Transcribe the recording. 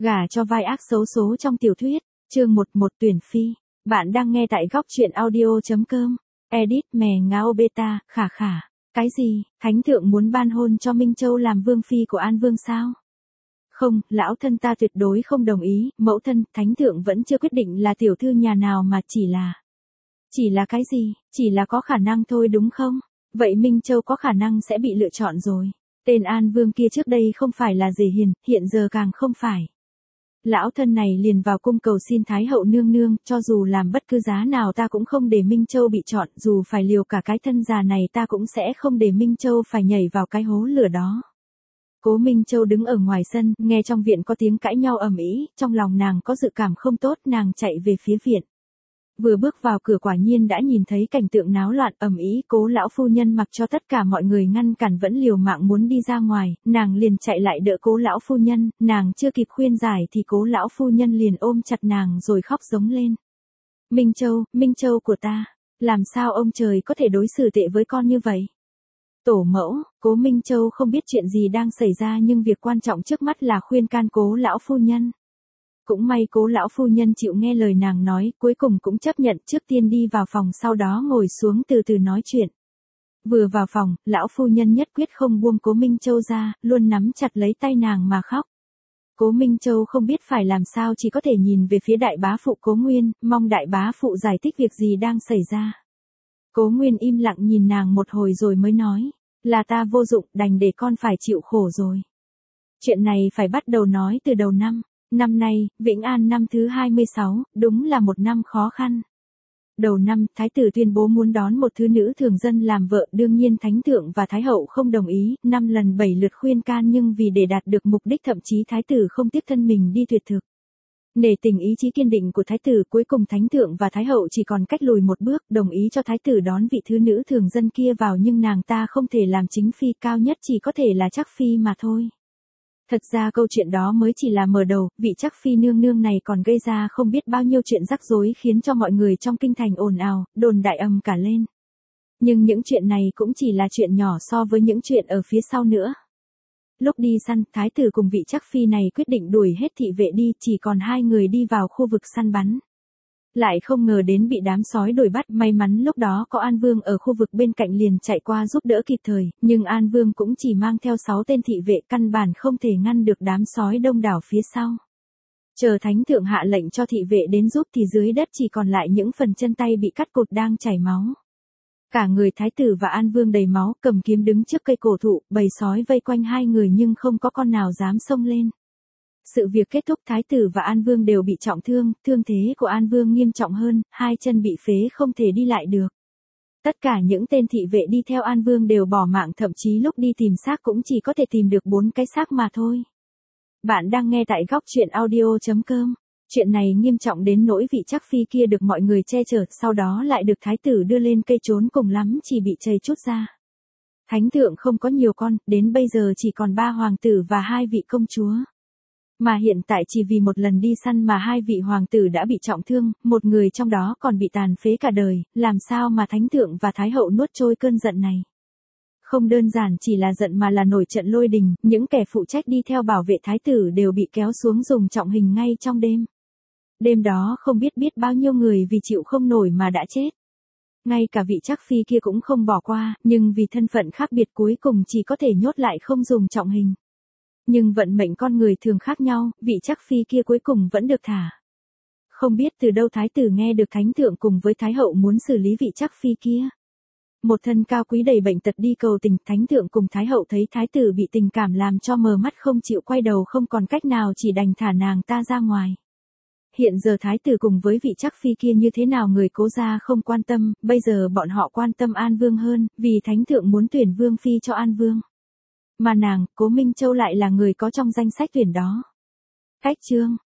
Gả cho vai ác xấu số trong tiểu thuyết, chương 11 tuyển phi. Bạn đang nghe tại góc truyện audio.com. Edit mè ngao beta, khả khả. Cái gì, Thánh thượng muốn ban hôn cho Minh Châu làm vương phi của An Vương sao? Không, lão thân ta tuyệt đối không đồng ý, mẫu thân, Thánh thượng vẫn chưa quyết định là tiểu thư nhà nào mà Chỉ là cái gì, chỉ là có khả năng thôi đúng không? Vậy Minh Châu có khả năng sẽ bị lựa chọn rồi. Tên An Vương kia trước đây không phải là Dề Hiền, hiện giờ càng không phải. Lão thân này liền vào cung cầu xin Thái hậu nương nương, cho dù làm bất cứ giá nào ta cũng không để Minh Châu bị chọn, dù phải liều cả cái thân già này ta cũng sẽ không để Minh Châu phải nhảy vào cái hố lửa đó. Cố Minh Châu đứng ở ngoài sân, nghe trong viện có tiếng cãi nhau ầm ĩ, trong lòng nàng có dự cảm không tốt, nàng chạy về phía viện. Vừa bước vào cửa quả nhiên đã nhìn thấy cảnh tượng náo loạn ầm ĩ, Cố lão phu nhân mặc cho tất cả mọi người ngăn cản vẫn liều mạng muốn đi ra ngoài, nàng liền chạy lại đỡ Cố lão phu nhân, nàng chưa kịp khuyên giải thì Cố lão phu nhân liền ôm chặt nàng rồi khóc giống lên. Minh Châu của ta, làm sao ông trời có thể đối xử tệ với con như vậy? Tổ mẫu, Cố Minh Châu không biết chuyện gì đang xảy ra nhưng việc quan trọng trước mắt là khuyên can Cố lão phu nhân. Cũng may Cố lão phu nhân chịu nghe lời nàng nói, cuối cùng cũng chấp nhận, trước tiên đi vào phòng sau đó ngồi xuống từ từ nói chuyện. Vừa vào phòng, lão phu nhân nhất quyết không buông Cố Minh Châu ra, luôn nắm chặt lấy tay nàng mà khóc. Cố Minh Châu không biết phải làm sao, chỉ có thể nhìn về phía đại bá phụ Cố Nguyên, mong đại bá phụ giải thích việc gì đang xảy ra. Cố Nguyên im lặng nhìn nàng một hồi rồi mới nói, là ta vô dụng, đành để con phải chịu khổ rồi. Chuyện này phải bắt đầu nói từ đầu năm. Năm nay, Vĩnh An năm thứ 26, đúng là một năm khó khăn. Đầu năm, Thái tử tuyên bố muốn đón một thứ nữ thường dân làm vợ, đương nhiên Thánh thượng và Thái hậu không đồng ý, 5 lần 7 lượt khuyên can nhưng vì để đạt được mục đích thậm chí Thái tử không tiếc thân mình đi tuyệt thực. Nể tình ý chí kiên định của Thái tử, cuối cùng Thánh thượng và Thái hậu chỉ còn cách lùi một bước, đồng ý cho Thái tử đón vị thứ nữ thường dân kia vào nhưng nàng ta không thể làm chính phi, cao nhất chỉ có thể là chắc phi mà thôi. Thật ra câu chuyện đó mới chỉ là mở đầu, vị chắc phi nương nương này còn gây ra không biết bao nhiêu chuyện rắc rối khiến cho mọi người trong kinh thành ồn ào, đồn đại ầm cả lên. Nhưng những chuyện này cũng chỉ là chuyện nhỏ so với những chuyện ở phía sau nữa. Lúc đi săn, thái tử cùng vị chắc phi này quyết định đuổi hết thị vệ đi, chỉ còn 2 người đi vào khu vực săn bắn. Lại không ngờ đến bị đám sói đuổi bắt, may mắn lúc đó có An Vương ở khu vực bên cạnh liền chạy qua giúp đỡ kịp thời, nhưng An Vương cũng chỉ mang theo 6 tên thị vệ, căn bản không thể ngăn được đám sói đông đảo phía sau. Chờ Thánh thượng hạ lệnh cho thị vệ đến giúp thì dưới đất chỉ còn lại những phần chân tay bị cắt cụt đang chảy máu. Cả người Thái tử và An Vương đầy máu, cầm kiếm đứng trước cây cổ thụ, bầy sói vây quanh 2 người nhưng không có con nào dám xông lên. Sự việc kết thúc, Thái tử và An Vương đều bị trọng thương, thương thế của An Vương nghiêm trọng hơn, 2 chân bị phế không thể đi lại được. Tất cả những tên thị vệ đi theo An Vương đều bỏ mạng, thậm chí lúc đi tìm xác cũng chỉ có thể tìm được 4 cái xác mà thôi. Bạn đang nghe tại góc truyện audio.com. Chuyện này nghiêm trọng đến nỗi vị chắc phi kia được mọi người che chở, sau đó lại được Thái tử đưa lên cây trốn, cùng lắm chỉ bị chảy chút ra. Thánh thượng không có nhiều con, đến bây giờ chỉ còn 3 hoàng tử và 2 vị công chúa. Mà hiện tại chỉ vì một lần đi săn mà 2 vị hoàng tử đã bị trọng thương, một người trong đó còn bị tàn phế cả đời, làm sao mà Thánh thượng và Thái hậu nuốt trôi cơn giận này. Không đơn giản chỉ là giận mà là nổi trận lôi đình, những kẻ phụ trách đi theo bảo vệ Thái tử đều bị kéo xuống dùng trọng hình ngay trong đêm. Đêm đó không biết bao nhiêu người vì chịu không nổi mà đã chết. Ngay cả vị chắc phi kia cũng không bỏ qua, nhưng vì thân phận khác biệt cuối cùng chỉ có thể nhốt lại không dùng trọng hình. Nhưng vận mệnh con người thường khác nhau, vị chắc phi kia cuối cùng vẫn được thả. Không biết từ đâu Thái tử nghe được Thánh thượng cùng với Thái hậu muốn xử lý vị chắc phi kia. Một thân cao quý đầy bệnh tật đi cầu tình, Thánh thượng cùng Thái hậu thấy Thái tử bị tình cảm làm cho mờ mắt không chịu quay đầu, không còn cách nào chỉ đành thả nàng ta ra ngoài. Hiện giờ Thái tử cùng với vị chắc phi kia như thế nào người Cố gia không quan tâm, bây giờ bọn họ quan tâm An Vương hơn, vì Thánh thượng muốn tuyển vương phi cho An Vương. Mà nàng, Cố Minh Châu lại là người có trong danh sách tuyển đó. Cách chương.